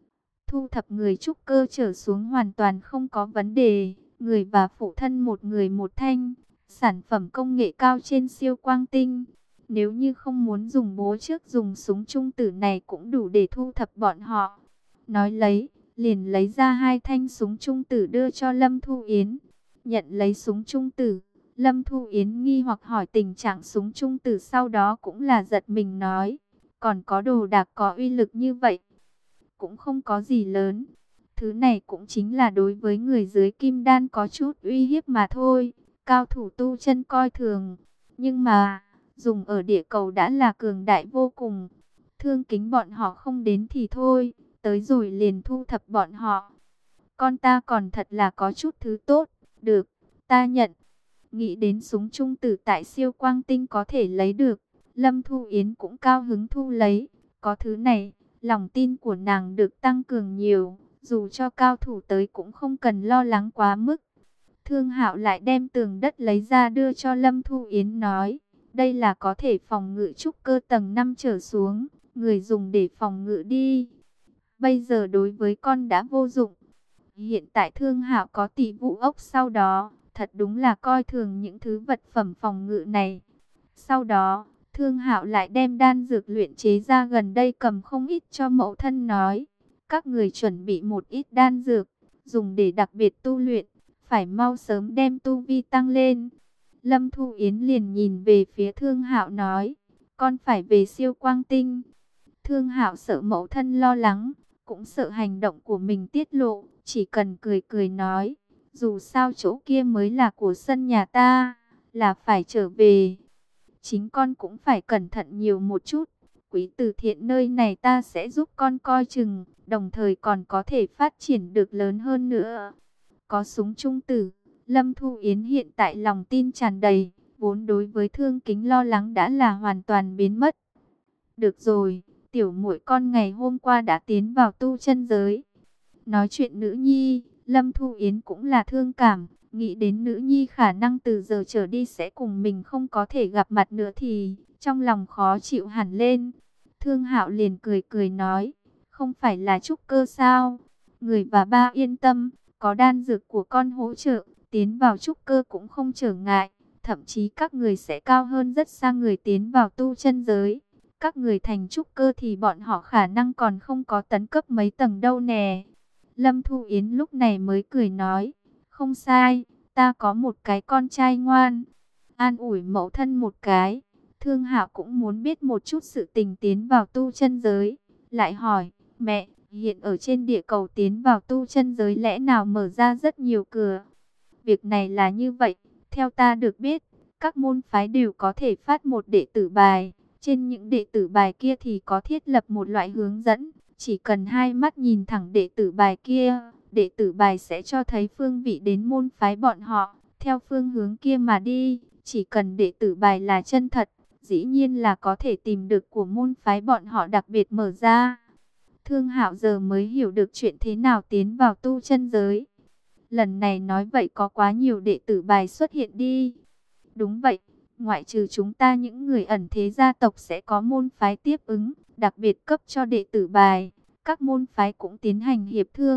Thu thập người trúc cơ trở xuống hoàn toàn không có vấn đề, người và phụ thân một người một thanh, sản phẩm công nghệ cao trên siêu quang tinh. Nếu như không muốn dùng bố trước dùng súng trung tử này cũng đủ để thu thập bọn họ. Nói lấy, liền lấy ra hai thanh súng trung tử đưa cho Lâm Thu Yến. Nhận lấy súng trung tử, Lâm Thu Yến nghi hoặc hỏi tình trạng súng trung tử, sau đó cũng là giật mình nói, còn có đồ đạc có uy lực như vậy, cũng không có gì lớn. Thứ này cũng chính là đối với người dưới kim đan có chút uy hiếp mà thôi, cao thủ tu chân coi thường. Nhưng mà, dùng ở địa cầu đã là cường đại vô cùng. Thương Kính bọn họ không đến thì thôi, tới rồi liền thu thập bọn họ. Con ta còn thật là có chút thứ tốt, được, ta nhận. Nghĩ đến súng trung tử tại siêu quang tinh có thể lấy được, Lâm Thu Yến cũng cao hứng thu lấy. Có thứ này, lòng tin của nàng được tăng cường nhiều, dù cho cao thủ tới cũng không cần lo lắng quá mức. Thương Hạo lại đem tường đất lấy ra đưa cho Lâm Thu Yến nói, đây là có thể phòng ngự trúc cơ tầng 5 trở xuống, người dùng để phòng ngự đi. Bây giờ đối với con đã vô dụng. Hiện tại Thương Hạo có tỷ vụ ốc sau đó, thật đúng là coi thường những thứ vật phẩm phòng ngự này. Sau đó, Thương Hạo lại đem đan dược luyện chế ra gần đây cầm không ít cho mẫu thân nói, các người chuẩn bị một ít đan dược, dùng để đặc biệt tu luyện, phải mau sớm đem tu vi tăng lên. Lâm Thu Yến liền nhìn về phía Thương Hạo nói, con phải về siêu quang tinh. Thương Hạo sợ mẫu thân lo lắng, cũng sợ hành động của mình tiết lộ, chỉ cần cười cười nói, dù sao chỗ kia mới là của sân nhà ta, là phải trở về. Chính con cũng phải cẩn thận nhiều một chút, quý từ thiện nơi này ta sẽ giúp con coi chừng, đồng thời còn có thể phát triển được lớn hơn nữa. Có súng trung tử, Lâm Thu Yến hiện tại lòng tin tràn đầy, vốn đối với Thương Kính lo lắng đã là hoàn toàn biến mất. Được rồi, tiểu muội con ngày hôm qua đã tiến vào tu chân giới. Nói chuyện nữ nhi, Lâm Thu Yến cũng là thương cảm, nghĩ đến nữ nhi khả năng từ giờ trở đi sẽ cùng mình không có thể gặp mặt nữa thì trong lòng khó chịu hẳn lên. Thương Hạo liền cười cười nói, không phải là trúc cơ sao? Người và ba yên tâm, có đan dược của con hỗ trợ, tiến vào trúc cơ cũng không trở ngại, thậm chí các người sẽ cao hơn rất xa người tiến vào tu chân giới. Các người thành trúc cơ thì bọn họ khả năng còn không có tấn cấp mấy tầng đâu nè. Lâm Thu Yến lúc này mới cười nói, không sai, ta có một cái con trai ngoan. An ủi mẫu thân một cái, Thương Hạo cũng muốn biết một chút sự tình tiến vào tu chân giới. Lại hỏi, mẹ, hiện ở trên địa cầu tiến vào tu chân giới lẽ nào mở ra rất nhiều cửa? Việc này là như vậy, theo ta được biết, các môn phái đều có thể phát một đệ tử bài. Trên những đệ tử bài kia thì có thiết lập một loại hướng dẫn, chỉ cần hai mắt nhìn thẳng đệ tử bài kia, đệ tử bài sẽ cho thấy phương vị đến môn phái bọn họ, theo phương hướng kia mà đi, chỉ cần đệ tử bài là chân thật, dĩ nhiên là có thể tìm được của môn phái bọn họ đặc biệt mở ra. Thương Hạo giờ mới hiểu được chuyện thế nào tiến vào tu chân giới. Lần này nói vậy có quá nhiều đệ tử bài xuất hiện đi. Đúng vậy. Ngoại trừ chúng ta những người ẩn thế gia tộc sẽ có môn phái tiếp ứng, đặc biệt cấp cho đệ tử bài. Các môn phái cũng tiến hành hiệp thương,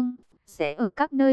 sẽ ở các nơi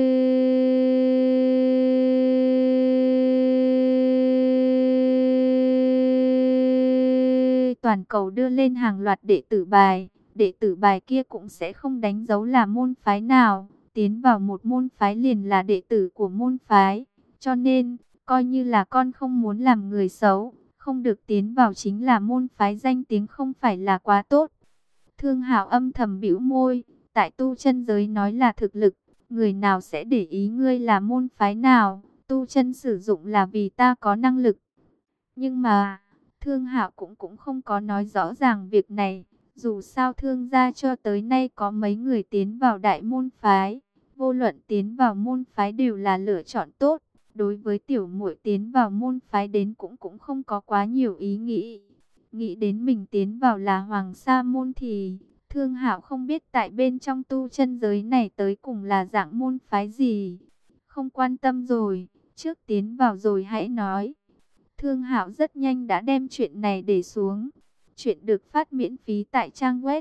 toàn cầu đưa lên hàng loạt đệ tử bài. Đệ tử bài kia cũng sẽ không đánh dấu là môn phái nào. Tiến vào một môn phái liền là đệ tử của môn phái. Cho nên, coi như là con không muốn làm người xấu, không được tiến vào chính là môn phái, danh tiếng không phải là quá tốt. Thương Hạo âm thầm bĩu môi, tại tu chân giới nói là thực lực, người nào sẽ để ý ngươi là môn phái nào, tu chân sử dụng là vì ta có năng lực. Nhưng mà, Thương Hạo cũng không có nói rõ ràng việc này, dù sao Thương gia cho tới nay có mấy người tiến vào đại môn phái, vô luận tiến vào môn phái đều là lựa chọn tốt. Đối với tiểu muội tiến vào môn phái đến cũng không có quá nhiều ý nghĩ. Nghĩ đến mình tiến vào là Hoàng Sa môn thì Thương Hạo không biết tại bên trong tu chân giới này tới cùng là dạng môn phái gì. Không quan tâm rồi, trước tiến vào rồi hãy nói. Thương Hạo rất nhanh đã đem chuyện này để xuống. Chuyện được phát miễn phí tại trang web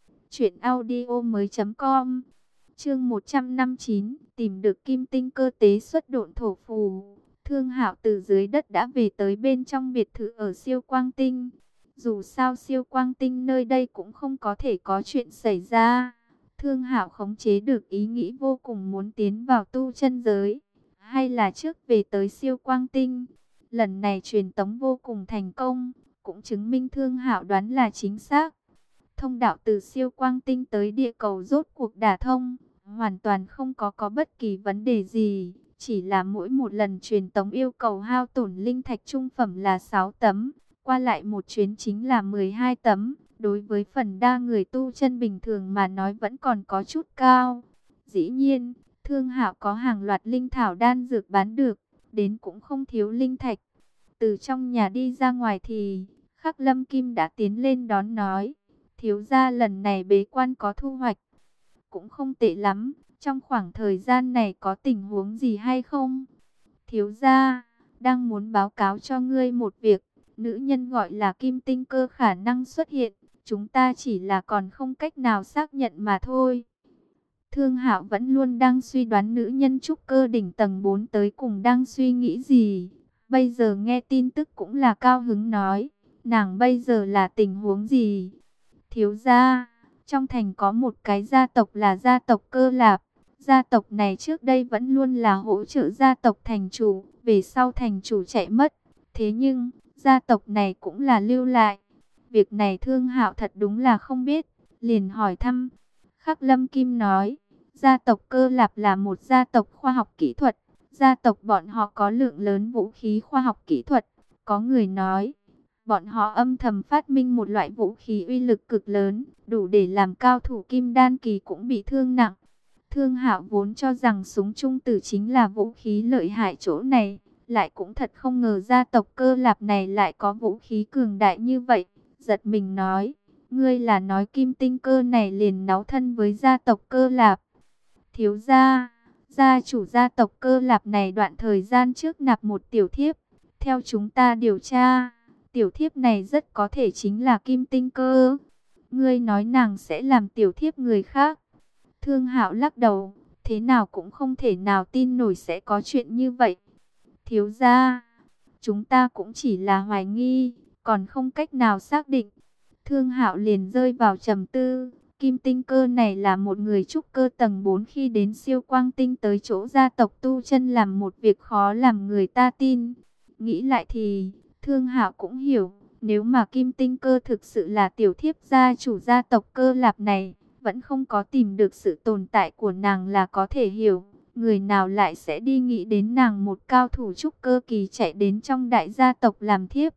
truyệnaudiomoi.com. Chương 159, tìm được kim tinh cơ tế xuất độn thổ phù. Thương Hạo từ dưới đất đã về tới bên trong biệt thự ở Siêu Quang Tinh. Dù sao Siêu Quang Tinh nơi đây cũng không có thể có chuyện xảy ra. Thương Hạo khống chế được ý nghĩ vô cùng muốn tiến vào tu chân giới, hay là trước về tới Siêu Quang Tinh. Lần này truyền tống vô cùng thành công, cũng chứng minh Thương Hạo đoán là chính xác. Thông đạo từ Siêu Quang Tinh tới địa cầu rốt cuộc đả thông, hoàn toàn không có bất kỳ vấn đề gì. Chỉ là mỗi một lần truyền tống yêu cầu hao tổn linh thạch trung phẩm là 6 tấm, qua lại một chuyến chính là 12 tấm. Đối với phần đa người tu chân bình thường mà nói vẫn còn có chút cao. Dĩ nhiên, Thương Hạo có hàng loạt linh thảo đan dược bán được, đến cũng không thiếu linh thạch. Từ trong nhà đi ra ngoài thì Khắc Lâm Kim đã tiến lên đón nói: thiếu gia lần này bế quan có thu hoạch cũng không tệ lắm, trong khoảng thời gian này có tình huống gì hay không? Thiếu gia, đang muốn báo cáo cho ngươi một việc, nữ nhân gọi là kim tinh cơ khả năng xuất hiện, chúng ta chỉ là còn không cách nào xác nhận mà thôi. Thương Hạo vẫn luôn đang suy đoán nữ nhân trúc cơ đỉnh tầng 4 tới cùng đang suy nghĩ gì. Bây giờ nghe tin tức cũng là cao hứng nói, nàng bây giờ là tình huống gì? Thiếu gia, trong thành có một cái gia tộc là gia tộc Cơ Lạp. Gia tộc này trước đây vẫn luôn là hỗ trợ gia tộc thành chủ, về sau thành chủ chạy mất. Thế nhưng, gia tộc này cũng là lưu lại. Việc này Thương Hạo thật đúng là không biết, liền hỏi thăm. Khắc Lâm Kim nói, gia tộc Cơ Lạp là một gia tộc khoa học kỹ thuật. Gia tộc bọn họ có lượng lớn vũ khí khoa học kỹ thuật. Có người nói, bọn họ âm thầm phát minh một loại vũ khí uy lực cực lớn, đủ để làm cao thủ kim đan kỳ cũng bị thương nặng. Thương Hạo vốn cho rằng súng trung tử chính là vũ khí lợi hại chỗ này, lại cũng thật không ngờ gia tộc Cơ Lạp này lại có vũ khí cường đại như vậy. Giật mình nói, ngươi là nói kim tinh cơ này liền náu thân với gia tộc Cơ Lạp? Thiếu gia, gia chủ gia tộc Cơ Lạp này đoạn thời gian trước nạp một tiểu thiếp. Theo chúng ta điều tra, tiểu thiếp này rất có thể chính là kim tinh cơ. Ngươi nói nàng sẽ làm tiểu thiếp người khác? Thương Hạo lắc đầu, thế nào cũng không thể nào tin nổi sẽ có chuyện như vậy. Thiếu gia, chúng ta cũng chỉ là hoài nghi, còn không cách nào xác định. Thương Hạo liền rơi vào trầm tư. Kim tinh cơ này là một người trúc cơ tầng 4, khi đến Siêu Quang Tinh tới chỗ gia tộc tu chân làm một việc khó làm người ta tin. Nghĩ lại thì Thương Hạo cũng hiểu, nếu mà kim tinh cơ thực sự là tiểu thiếp gia chủ gia tộc Cơ Lạp này, vẫn không có tìm được sự tồn tại của nàng là có thể hiểu. Người nào lại sẽ đi nghĩ đến nàng một cao thủ trúc cơ kỳ chạy đến trong đại gia tộc làm thiếp?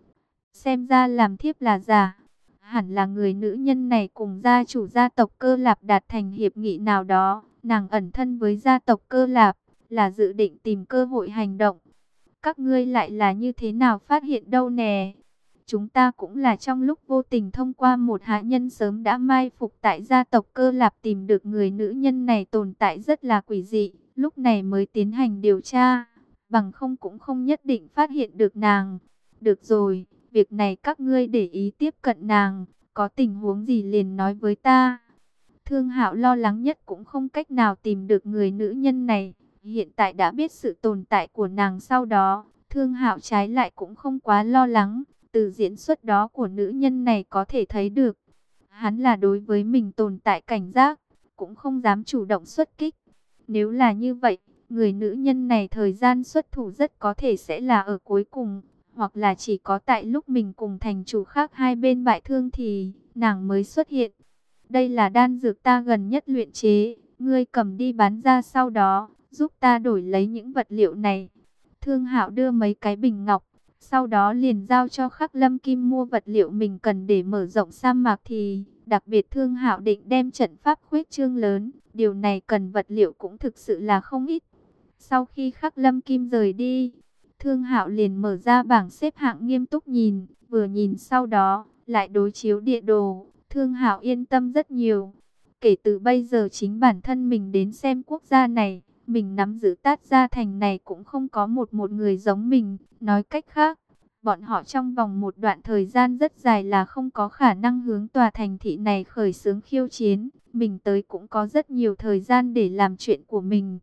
Xem ra làm thiếp là giả. Hẳn là người nữ nhân này cùng gia chủ gia tộc Cơ Lạp đạt thành hiệp nghị nào đó. Nàng ẩn thân với gia tộc Cơ Lạp, là dự định tìm cơ hội hành động. Các ngươi lại là như thế nào phát hiện đâu nè? Chúng ta cũng là trong lúc vô tình thông qua một hạ nhân sớm đã mai phục tại gia tộc Cơ Lạp tìm được người nữ nhân này tồn tại rất là quỷ dị. Lúc này mới tiến hành điều tra, bằng không cũng không nhất định phát hiện được nàng. Được rồi, việc này các ngươi để ý tiếp cận nàng, có tình huống gì liền nói với ta. Thương Hạo lo lắng nhất cũng không cách nào tìm được người nữ nhân này. Hiện tại đã biết sự tồn tại của nàng sau đó, Thương Hạo trái lại cũng không quá lo lắng. Từ diễn xuất đó của nữ nhân này có thể thấy được, hắn là đối với mình tồn tại cảnh giác, cũng không dám chủ động xuất kích. Nếu là như vậy, người nữ nhân này thời gian xuất thủ rất có thể sẽ là ở cuối cùng, hoặc là chỉ có tại lúc mình cùng thành chủ khác hai bên bại thương thì nàng mới xuất hiện. Đây là đan dược ta gần nhất luyện chế, ngươi cầm đi bán ra, sau đó giúp ta đổi lấy những vật liệu này. Thương Hạo đưa mấy cái bình ngọc, sau đó liền giao cho Khắc Lâm Kim mua vật liệu mình cần để mở rộng sa mạc. Thì đặc biệt Thương Hạo định đem trận pháp khuếch trương lớn, điều này cần vật liệu cũng thực sự là không ít. Sau khi Khắc Lâm Kim rời đi, Thương Hạo liền mở ra bảng xếp hạng nghiêm túc nhìn, vừa nhìn sau đó lại đối chiếu địa đồ. Thương Hạo yên tâm rất nhiều. Kể từ bây giờ chính bản thân mình đến xem quốc gia này, mình nắm giữ Tát Gia thành này cũng không có một người giống mình. Nói cách khác, bọn họ trong vòng một đoạn thời gian rất dài là không có khả năng hướng tòa thành thị này khởi xướng khiêu chiến. Mình tới cũng có rất nhiều thời gian để làm chuyện của mình.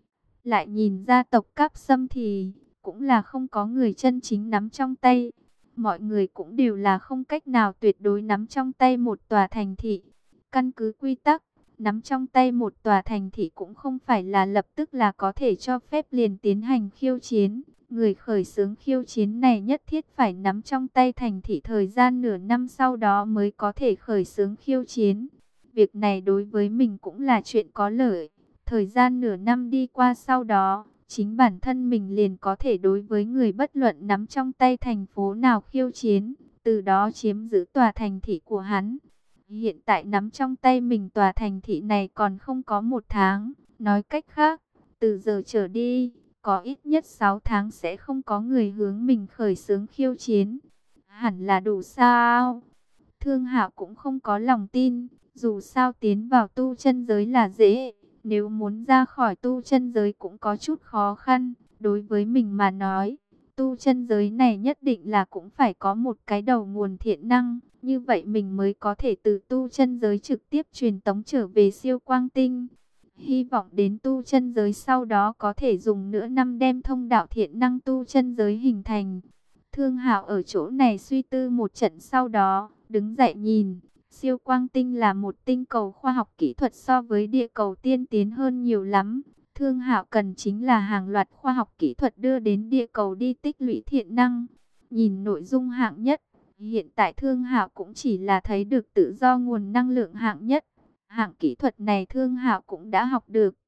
Lại nhìn gia tộc Cáp Sâm thì cũng là không có người chân chính nắm trong tay. Mọi người cũng đều là không cách nào tuyệt đối nắm trong tay một tòa thành thị. Căn cứ quy tắc, nắm trong tay một tòa thành thị cũng không phải là lập tức là có thể cho phép liền tiến hành khiêu chiến. Người khởi xướng khiêu chiến này nhất thiết phải nắm trong tay thành thị thời gian nửa năm sau đó mới có thể khởi xướng khiêu chiến. Việc này đối với mình cũng là chuyện có lợi. Thời gian nửa năm đi qua sau đó, chính bản thân mình liền có thể đối với người bất luận nắm trong tay thành phố nào khiêu chiến, từ đó chiếm giữ tòa thành thị của hắn. Hiện tại nắm trong tay mình tòa thành thị này còn không có một tháng, nói cách khác, từ giờ trở đi, có ít nhất 6 tháng sẽ không có người hướng mình khởi xướng khiêu chiến. Hẳn là đủ sao? Thương Hạo cũng không có lòng tin, dù sao tiến vào tu chân giới là dễ, nếu muốn ra khỏi tu chân giới cũng có chút khó khăn. Đối với mình mà nói, tu chân giới này nhất định là cũng phải có một cái đầu nguồn thiện năng, như vậy mình mới có thể từ tu chân giới trực tiếp truyền tống trở về siêu quang tinh. Hy vọng đến tu chân giới sau đó có thể dùng nửa năm đem thông đạo thiện năng tu chân giới hình thành. Thương Hạo ở chỗ này suy tư một trận sau đó, đứng dậy nhìn. Siêu quang tinh là một tinh cầu khoa học kỹ thuật so với địa cầu tiên tiến hơn nhiều lắm. Thương Hạo cần chính là hàng loạt khoa học kỹ thuật đưa đến địa cầu đi tích lũy thiện năng. Nhìn nội dung hạng nhất, hiện tại Thương Hạo cũng chỉ là thấy được tự do nguồn năng lượng hạng nhất. Hạng kỹ thuật này Thương Hạo cũng đã học được,